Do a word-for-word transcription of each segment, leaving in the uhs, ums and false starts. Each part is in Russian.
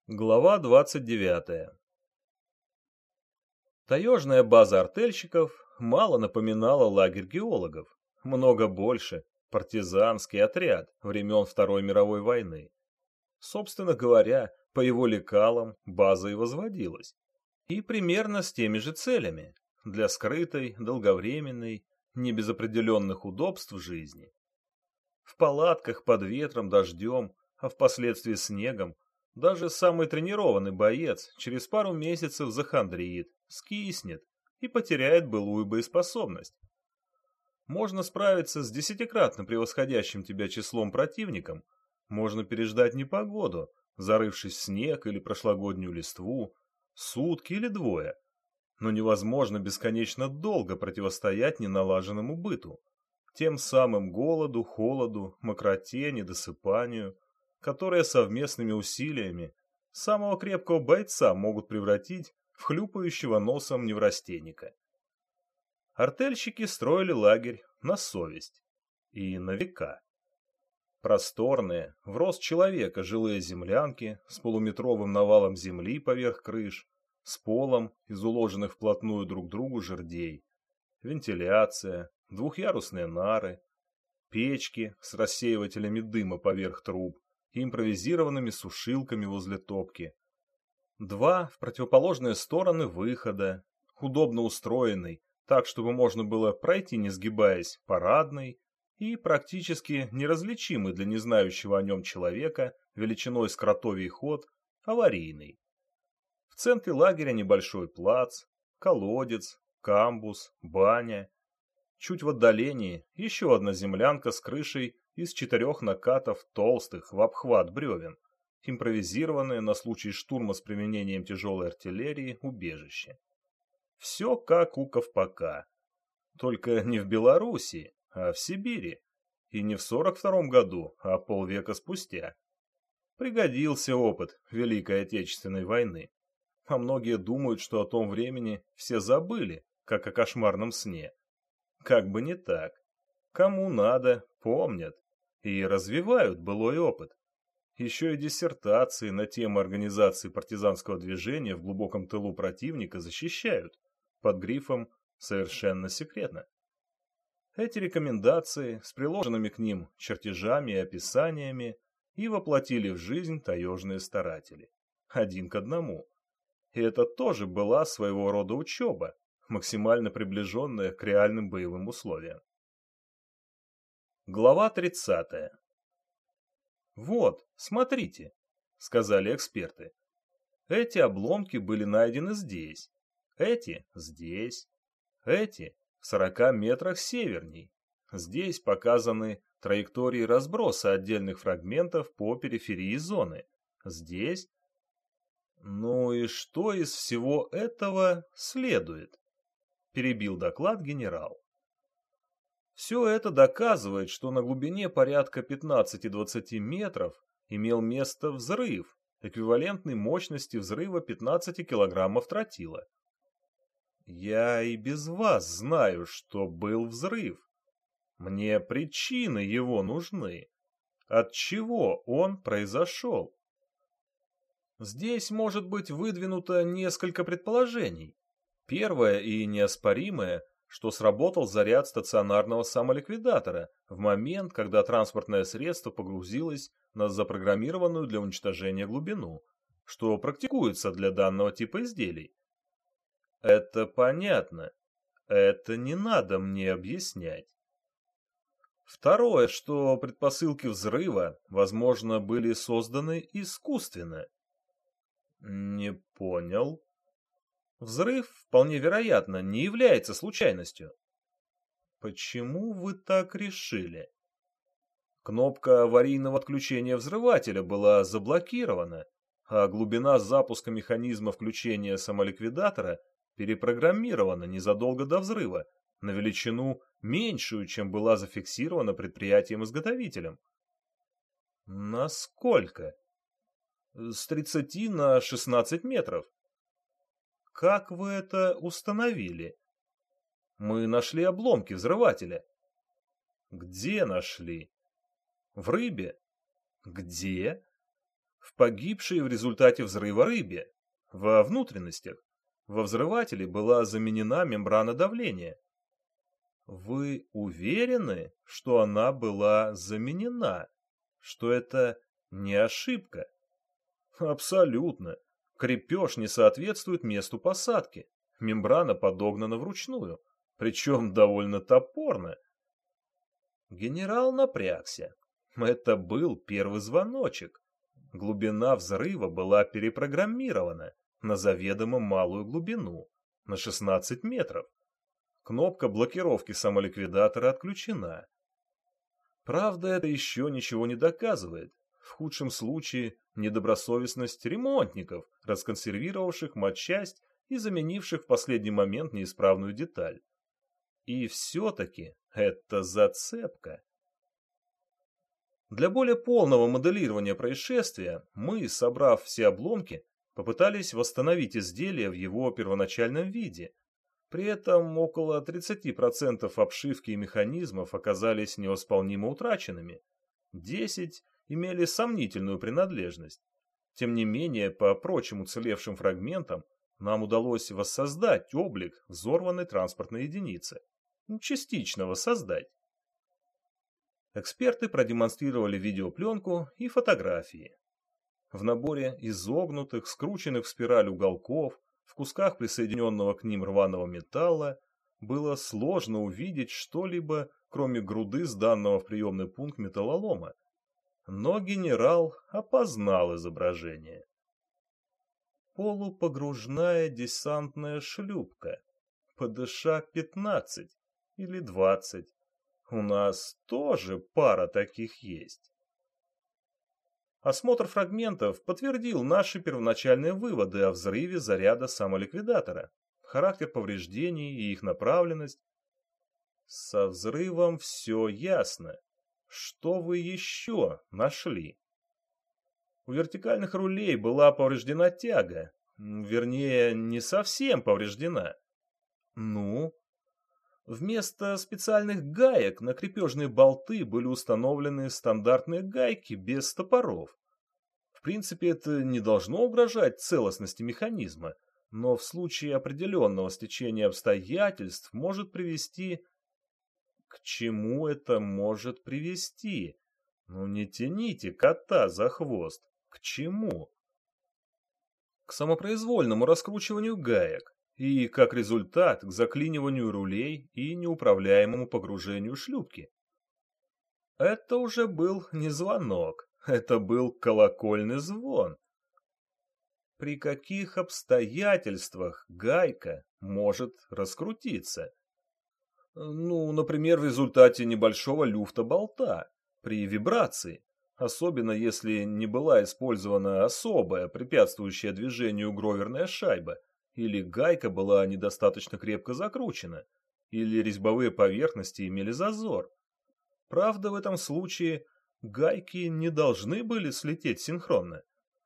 Глава двадцать девятая. Таежная база артельщиков мало напоминала лагерь геологов, много больше партизанский отряд времен Второй мировой войны. Собственно говоря, по его лекалам база и возводилась. И примерно с теми же целями, для скрытой, долговременной, не без определенных удобств жизни. В палатках под ветром, дождем, а впоследствии снегом, даже самый тренированный боец через пару месяцев захандрит, скиснет и потеряет былую боеспособность. Можно справиться с десятикратно превосходящим тебя числом противником, можно переждать непогоду, зарывшись в снег или прошлогоднюю листву, сутки или двое, но невозможно бесконечно долго противостоять неналаженному быту, тем самым голоду, холоду, мокроте, недосыпанию, которые совместными усилиями самого крепкого бойца могут превратить в хлюпающего носом неврастенника. Артельщики строили лагерь на совесть и на века. Просторные, в рост человека жилые землянки с полуметровым навалом земли поверх крыш, с полом из уложенных вплотную друг к другу жердей, вентиляция, двухъярусные нары, печки с рассеивателями дыма поверх труб и импровизированными сушилками возле топки. Два в противоположные стороны выхода, удобно устроенный, так, чтобы можно было пройти, не сгибаясь, парадный и практически неразличимый для незнающего о нем человека величиной с кротовий ход, аварийный. В центре лагеря небольшой плац, колодец, камбус, баня. Чуть в отдалении еще одна землянка с крышей из четырех накатов толстых в обхват бревен, импровизированное на случай штурма с применением тяжелой артиллерии убежище. Все как у Ковпака. Только не в Белоруссии, а в Сибири. И не в сорок втором году, а полвека спустя. Пригодился опыт Великой Отечественной войны. А многие думают, что о том времени все забыли, как о кошмарном сне. Как бы не так. Кому надо, помнят. И развивают былой опыт. Еще и диссертации на тему организации партизанского движения в глубоком тылу противника защищают. Под грифом «Совершенно секретно». Эти рекомендации с приложенными к ним чертежами и описаниями и воплотили в жизнь таежные старатели. Один к одному. И это тоже была своего рода учеба, максимально приближенная к реальным боевым условиям. Глава тридцатая. «Вот, смотрите», — сказали эксперты. «Эти обломки были найдены здесь, эти — здесь, эти — в сорока метрах северней. Здесь показаны траектории разброса отдельных фрагментов по периферии зоны. Здесь...» «Ну и что из всего этого следует?» — перебил доклад генерал. Все это доказывает, что на глубине порядка пятнадцати-двадцати метров имел место взрыв, эквивалентный мощности взрыва пятнадцати килограммов тротила. Я и без вас знаю, что был взрыв. Мне причины его нужны. От чего он произошел? Здесь может быть выдвинуто несколько предположений. Первое и неоспоримое, что сработал заряд стационарного самоликвидатора в момент, когда транспортное средство погрузилось на запрограммированную для уничтожения глубину, что практикуется для данного типа изделий. Это понятно. Это не надо мне объяснять. Второе, что предпосылки взрыва, возможно, были созданы искусственно. Не понял. Взрыв, вполне вероятно, не является случайностью. Почему вы так решили? Кнопка аварийного отключения взрывателя была заблокирована, а глубина запуска механизма включения самоликвидатора перепрограммирована незадолго до взрыва на величину меньшую, чем была зафиксирована предприятием-изготовителем. Насколько? С тридцати на шестнадцать метров. Как вы это установили? Мы нашли обломки взрывателя. Где нашли? В рыбе. Где? В погибшей в результате взрыва рыбе, во внутренностях. Во взрывателе была заменена мембрана давления. Вы уверены, что она была заменена? Что это не ошибка? Абсолютно. Крепеж не соответствует месту посадки. Мембрана подогнана вручную, причем довольно топорно. Генерал напрягся. Это был первый звоночек. Глубина взрыва была перепрограммирована на заведомо малую глубину, на шестнадцать метров. Кнопка блокировки самоликвидатора отключена. Правда, это еще ничего не доказывает. В худшем случае недобросовестность ремонтников, расконсервировавших матчасть и заменивших в последний момент неисправную деталь. И все-таки это зацепка. Для более полного моделирования происшествия мы, собрав все обломки, попытались восстановить изделие в его первоначальном виде. При этом около тридцати процентов обшивки и механизмов оказались невосполнимо утраченными. десять процентов имели сомнительную принадлежность. Тем не менее, по прочим уцелевшим фрагментам нам удалось воссоздать облик взорванной транспортной единицы. Частично воссоздать. Эксперты продемонстрировали видеопленку и фотографии. В наборе изогнутых, скрученных в спираль уголков, в кусках присоединенного к ним рваного металла, было сложно увидеть что-либо, кроме груды сданного в приемный пункт металлолома. Но генерал опознал изображение. Полупогружная десантная шлюпка. ПДШ пятнадцать или двадцать. У нас тоже пара таких есть. Осмотр фрагментов подтвердил наши первоначальные выводы о взрыве заряда самоликвидатора, характер повреждений и их направленность. Со взрывом все ясно. Что вы еще нашли? У вертикальных рулей была повреждена тяга. Вернее, не совсем повреждена. Ну? Вместо специальных гаек на крепежные болты были установлены стандартные гайки без стопоров. В принципе, это не должно угрожать целостности механизма, но в случае определенного стечения обстоятельств может привести... К чему это может привести? Ну не тяните кота за хвост. К чему? К самопроизвольному раскручиванию гаек. И, как результат, к заклиниванию рулей и неуправляемому погружению шлюпки. Это уже был не звонок, это был колокольный звон. При каких обстоятельствах гайка может раскрутиться? Ну, например, в результате небольшого люфта болта, при вибрации, особенно если не была использована особая, препятствующая движению гроверная шайба, или гайка была недостаточно крепко закручена, или резьбовые поверхности имели зазор. Правда, в этом случае гайки не должны были слететь синхронно.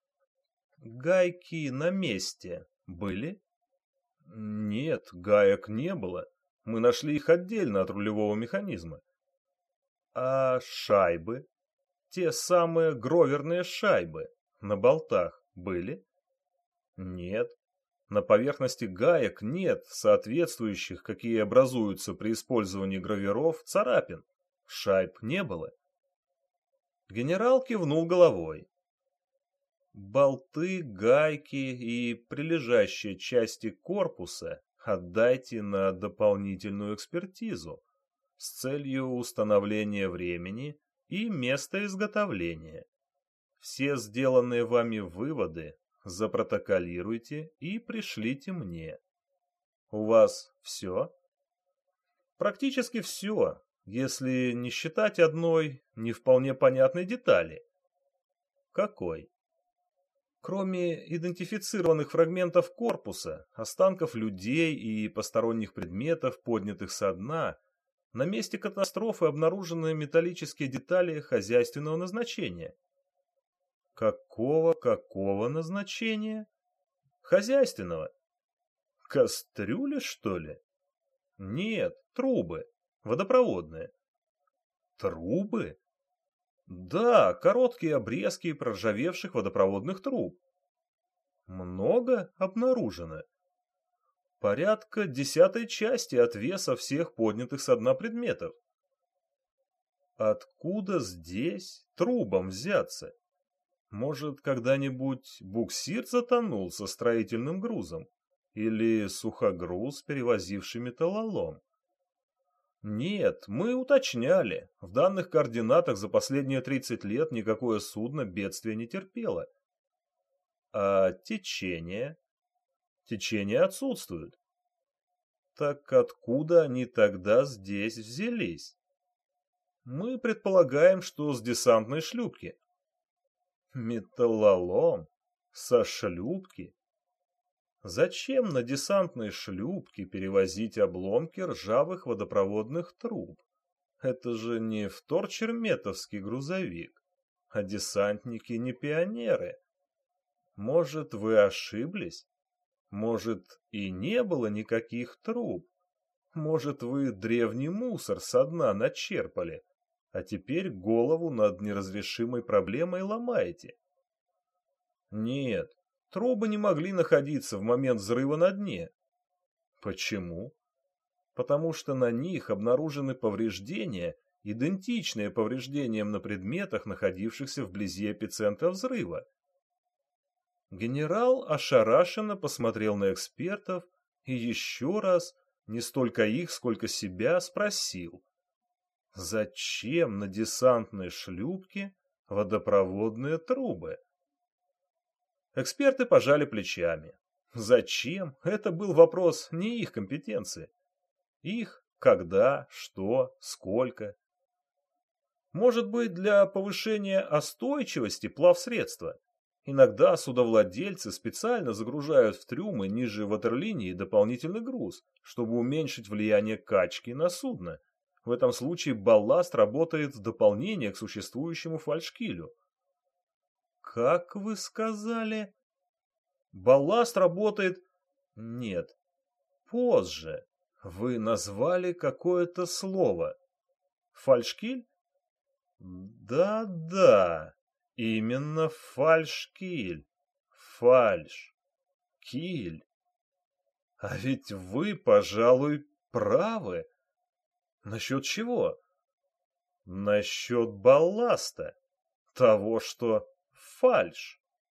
Гайки на месте были? Нет, гаек не было. Мы нашли их отдельно от рулевого механизма. А шайбы? Те самые гроверные шайбы на болтах были? Нет. На поверхности гаек нет соответствующих, какие образуются при использовании гравиров, царапин. Шайб не было. Генерал кивнул головой. Болты, гайки и прилежащие части корпуса отдайте на дополнительную экспертизу с целью установления времени и места изготовления. Все сделанные вами выводы запротоколируйте и пришлите мне. У вас все? Практически все, если не считать одной не вполне понятной детали. Какой? Кроме идентифицированных фрагментов корпуса, останков людей и посторонних предметов, поднятых со дна, на месте катастрофы обнаружены металлические детали хозяйственного назначения. Какого-какого назначения? Хозяйственного. Кастрюли, что ли? Нет, трубы, водопроводные. Трубы? Да, короткие обрезки проржавевших водопроводных труб. Много обнаружено. Порядка десятой части от веса всех поднятых со дна предметов. Откуда здесь трубам взяться? Может, когда-нибудь буксир затонул со строительным грузом? Или сухогруз, перевозивший металлолом? Нет, мы уточняли. В данных координатах за последние тридцать лет никакое судно бедствия не терпело. А течение? Течение отсутствует. Так откуда они тогда здесь взялись? Мы предполагаем, что с десантной шлюпки. Металлолом? Со шлюпки? Зачем на десантной шлюпке перевозить обломки ржавых водопроводных труб? Это же не вторчерметовский грузовик, а десантники не пионеры. Может, вы ошиблись? Может, и не было никаких труб? Может, вы древний мусор со дна начерпали, а теперь голову над неразрешимой проблемой ломаете? Нет, трубы не могли находиться в момент взрыва на дне. Почему? Потому что на них обнаружены повреждения, идентичные повреждениям на предметах, находившихся вблизи эпицентра взрыва. Генерал ошарашенно посмотрел на экспертов и еще раз, не столько их, сколько себя, спросил: зачем на десантной шлюпке водопроводные трубы? Эксперты пожали плечами. Зачем? Это был вопрос не их компетенции. Их, когда, что, сколько. Может быть, для повышения остойчивости плавсредства. Иногда судовладельцы специально загружают в трюмы ниже ватерлинии дополнительный груз, чтобы уменьшить влияние качки на судно. В этом случае балласт работает в дополнение к существующему фальшкилю. Как вы сказали? Балласт работает... Нет. Позже. Вы назвали какое-то слово. Фальшкиль? Да-да. Именно фальшкиль. Фальш. Киль. А ведь вы, пожалуй, правы. Насчет чего? Насчет балласта. Того, что фальш.